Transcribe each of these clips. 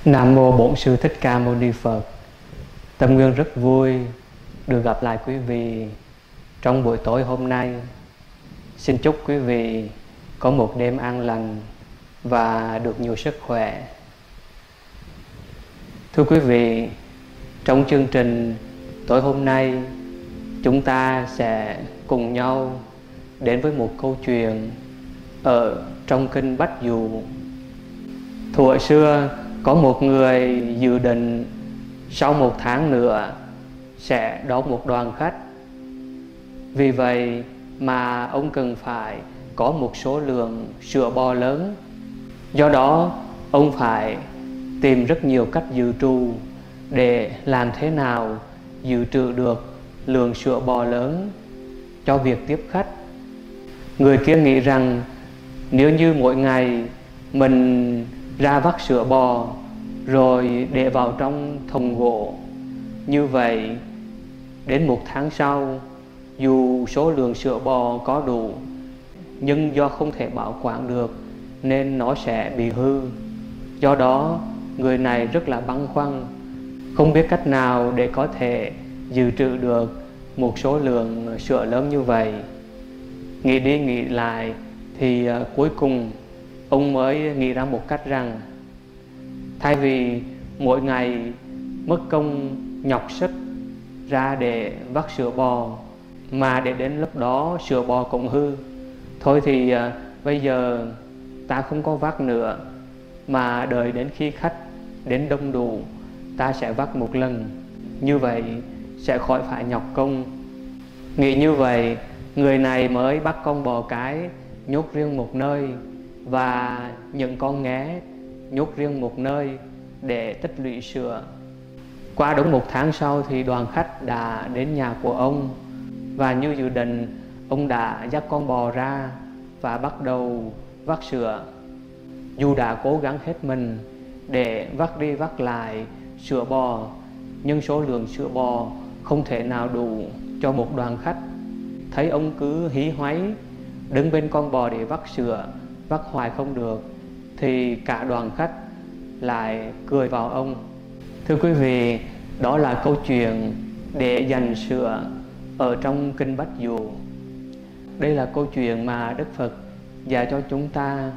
Nam mô Bổn Sư Thích Ca Mâu Ni Phật. Tâm Nguyên rất vui được gặp lại quý vị trong buổi tối hôm nay. Xin chúc quý vị có một đêm an lành và được nhiều sức khỏe. Thưa quý vị, trong chương trình tối hôm nay, chúng ta sẽ cùng nhau đến với một câu chuyện ở trong kinh Bách Dụ. Thuở xưa có một người dự định sau 1 tháng nữa sẽ đón một đoàn khách. Vì vậy mà ông cần phải có một số lượng sữa bò lớn. Do đó ông phải tìm rất nhiều cách dự trù để làm thế nào dự trữ được lượng sữa bò lớn cho việc tiếp khách. Người kia nghĩ rằng nếu như mỗi ngày mình ra vắt sữa bò rồi để vào trong thùng gỗ, như vậy đến 1 tháng sau, dù số lượng sữa bò có đủ, nhưng do không thể bảo quản được nên nó sẽ bị hư. Do đó người này rất là băn khoăn, không biết cách nào để có thể dự trữ được một số lượng sữa lớn như vậy. Nghĩ đi nghĩ lại thì cuối cùng ông mới nghĩ ra một cách rằng thay vì mỗi ngày mất công nhọc sức ra để vắt sữa bò mà để đến lúc đó sữa bò cũng hư, thôi thì bây giờ ta không có vắt nữa, mà đợi đến khi khách đến đông đủ ta sẽ vắt một lần, như vậy sẽ khỏi phải nhọc công. Nghĩ như vậy, người này mới bắt con bò cái nhốt riêng một nơi và những con nghé nhốt riêng một nơi để tích lũy sữa. Qua đúng 1 tháng sau thì đoàn khách đã đến nhà của ông, và như dự định ông đã dắt con bò ra và bắt đầu vắt sữa. Dù đã cố gắng hết mình để vắt đi vắt lại sữa bò, nhưng số lượng sữa bò không thể nào đủ cho một đoàn khách. Thấy ông cứ hí hoáy đứng bên con bò để vắt sữa, vắt hoài không được, thì cả đoàn khách lại cười vào ông. Thưa quý vị, đó là câu chuyện để dành sữa ở trong kinh Bách Dụ. Đây là câu chuyện mà Đức Phật dạy cho chúng ta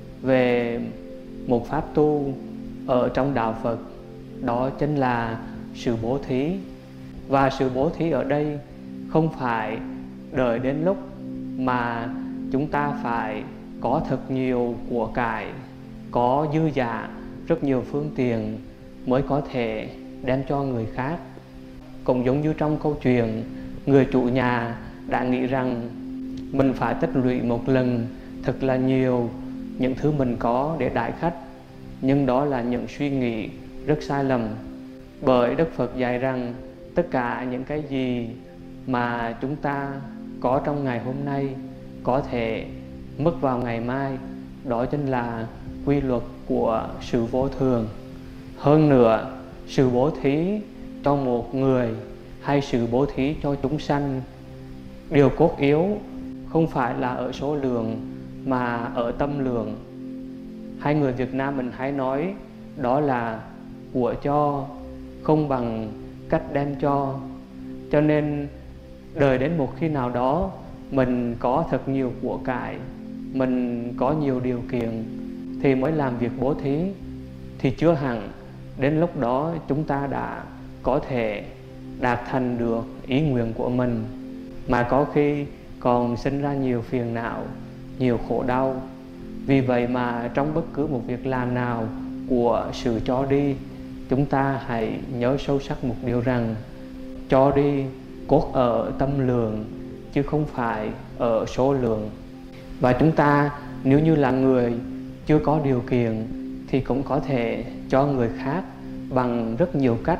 về một pháp tu ở trong đạo Phật, đó chính là sự bố thí. Và sự bố thí ở đây không phải đợi đến lúc mà chúng ta phải có thật nhiều của cải, có dư giả rất nhiều phương tiện mới có thể đem cho người khác. Cũng giống như trong câu chuyện, người chủ nhà đã nghĩ rằng mình phải tích lũy một lần thật là nhiều những thứ mình có để đãi khách, nhưng đó là những suy nghĩ rất sai lầm. Bởi Đức Phật dạy rằng tất cả những cái gì mà chúng ta có trong ngày hôm nay có thể mất vào ngày mai, đó chính là quy luật của sự vô thường. Hơn nữa, sự bố thí cho một người hay sự bố thí cho chúng sanh, điều cốt yếu không phải là ở số lượng mà ở tâm lượng. Hai người Việt Nam mình hay nói đó là của cho không bằng cách đem cho. Cho nên đợi đến một khi nào đó mình có thật nhiều của cải, mình có nhiều điều kiện thì mới làm việc bố thí, thì chưa hẳn đến lúc đó chúng ta đã có thể đạt thành được ý nguyện của mình, mà có khi còn sinh ra nhiều phiền não, nhiều khổ đau. Vì vậy mà trong bất cứ một việc làm nào của sự cho đi, chúng ta hãy nhớ sâu sắc một điều rằng cho đi cốt ở tâm lượng chứ không phải ở số lượng. Và chúng ta nếu như là người chưa có điều kiện thì cũng có thể cho người khác bằng rất nhiều cách.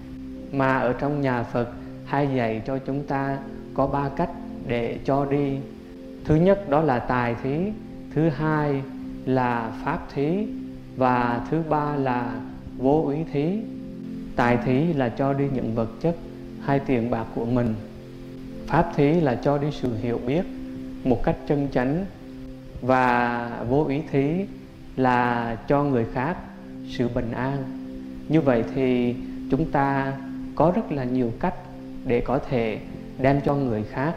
Mà ở trong nhà Phật hay dạy cho chúng ta có 3 cách để cho đi. Thứ nhất đó là tài thí, thứ hai là pháp thí, và thứ ba là vô úy thí. Tài thí là cho đi những vật chất hay tiền bạc của mình. Pháp thí là cho đi sự hiểu biết một cách chân chánh. Và vô úy thí là cho người khác sự bình an. Như vậy thì chúng ta có rất là nhiều cách để có thể đem cho người khác,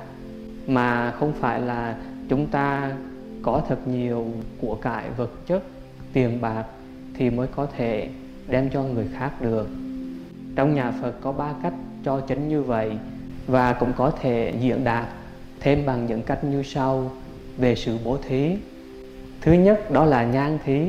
mà không phải là chúng ta có thật nhiều của cải vật chất, tiền bạc thì mới có thể đem cho người khác được. Trong nhà Phật có 3 cách cho chính như vậy, và cũng có thể diễn đạt thêm bằng những cách như sau về sự bố thí. Thứ nhất đó là nhan thí.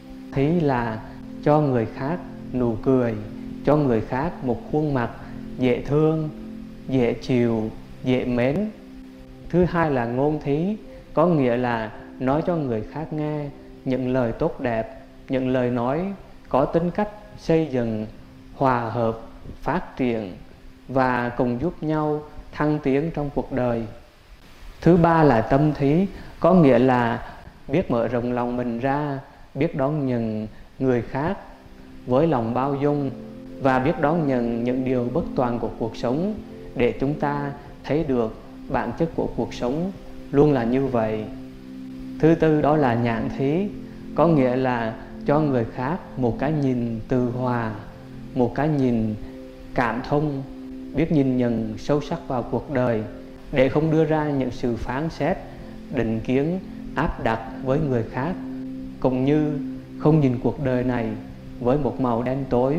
Thí là cho người khác nụ cười, cho người khác một khuôn mặt dễ thương, dễ chịu, dễ mến. Thứ hai là ngôn thí, có nghĩa là nói cho người khác nghe những lời tốt đẹp, những lời nói có tính cách xây dựng, hòa hợp, phát triển và cùng giúp nhau thăng tiến trong cuộc đời. Thứ ba là tâm thí, có nghĩa là biết mở rộng lòng mình ra, biết đón nhận người khác với lòng bao dung và biết đón nhận những điều bất toàn của cuộc sống, để chúng ta thấy được bản chất của cuộc sống luôn là như vậy. Thứ tư đó là nhãn thí, có nghĩa là cho người khác một cái nhìn từ hòa, một cái nhìn cảm thông, biết nhìn nhận sâu sắc vào cuộc đời, để không đưa ra những sự phán xét, định kiến, áp đặt với người khác, cũng như không nhìn cuộc đời này với một màu đen tối,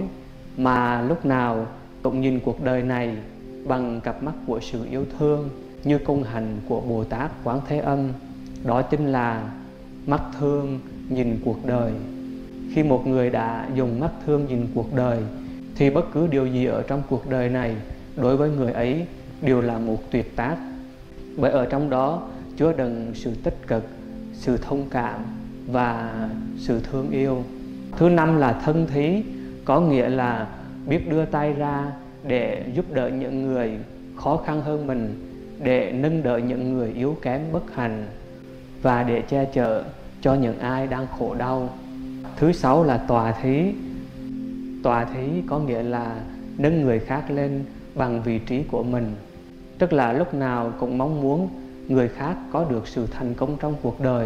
mà lúc nào cũng nhìn cuộc đời này bằng cặp mắt của sự yêu thương, như công hạnh của Bồ Tát Quán Thế Âm. Đó chính là mắt thương nhìn cuộc đời. Khi một người đã dùng mắt thương nhìn cuộc đời thì bất cứ điều gì ở trong cuộc đời này đối với người ấy đều là một tuyệt tác, bởi ở trong đó chứa đựng sự tích cực, sự thông cảm và sự thương yêu. Thứ năm là thân thí, có nghĩa là biết đưa tay ra để giúp đỡ những người khó khăn hơn mình, để nâng đỡ những người yếu kém bất hạnh và để che chở cho những ai đang khổ đau. Thứ sáu là tòa thí. Tòa thí có nghĩa là nâng người khác lên bằng vị trí của mình, tức là lúc nào cũng mong muốn người khác có được sự thành công trong cuộc đời.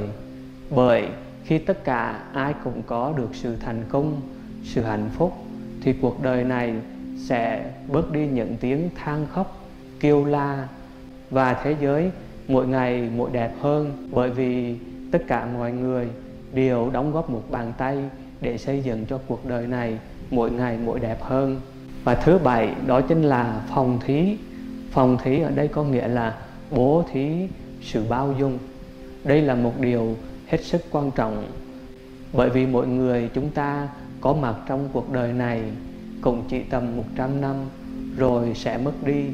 Bởi khi tất cả ai cũng có được sự thành công, sự hạnh phúc, thì cuộc đời này sẽ bớt đi những tiếng than khóc, kêu la, và thế giới mỗi ngày mỗi đẹp hơn, bởi vì tất cả mọi người đều đóng góp một bàn tay để xây dựng cho cuộc đời này mỗi ngày mỗi đẹp hơn. Và thứ bảy đó chính là phòng thí. Phòng thí ở đây có nghĩa là bố thí sự bao dung. Đây là một điều hết sức quan trọng, bởi vì mỗi người chúng ta có mặt trong cuộc đời này cũng chỉ tầm 100 năm rồi sẽ mất đi.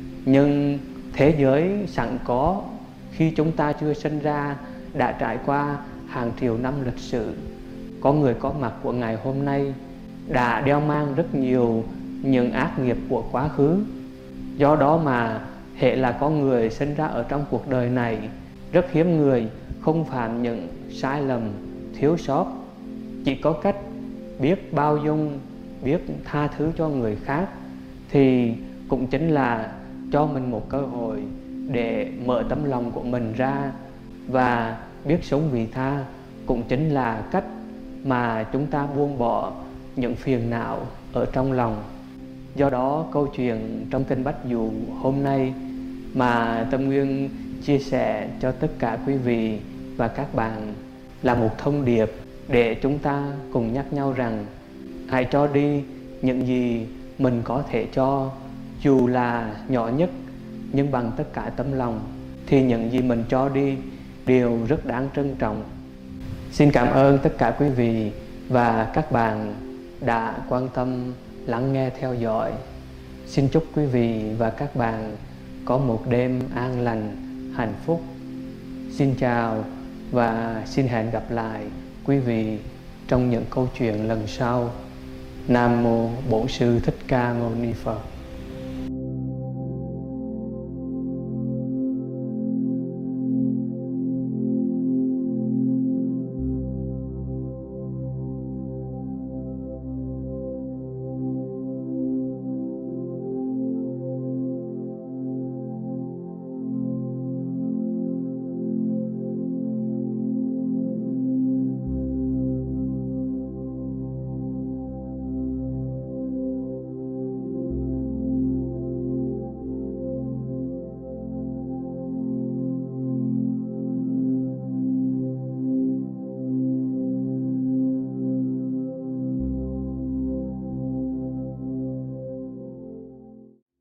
Nhưng thế giới sẵn có khi chúng ta chưa sinh ra đã trải qua hàng triệu năm lịch sử. Có người có mặt của ngày hôm nay đã đeo mang rất nhiều những ác nghiệp của quá khứ. Do đó mà hễ là có người sinh ra ở trong cuộc đời này, rất hiếm người không phạm những sai lầm, thiếu sót. Chỉ có cách biết bao dung, biết tha thứ cho người khác thì cũng chính là cho mình một cơ hội để mở tấm lòng của mình ra, và biết sống vị tha cũng chính là cách mà chúng ta buông bỏ những phiền não ở trong lòng. Do đó câu chuyện trong Kinh Bách Dụ hôm nay mà Tâm Nguyên chia sẻ cho tất cả quý vị và các bạn là một thông điệp để chúng ta cùng nhắc nhau rằng hãy cho đi những gì mình có thể cho, dù là nhỏ nhất, nhưng bằng tất cả tấm lòng thì những gì mình cho đi đều rất đáng trân trọng. Xin cảm ơn tất cả quý vị và các bạn đã quan tâm lắng nghe theo dõi. Xin chúc quý vị và các bạn có một đêm an lành, hạnh phúc. Xin chào và xin hẹn gặp lại quý vị trong những câu chuyện lần sau. Nam Mô Bổn Sư Thích Ca Mâu Ni Phật.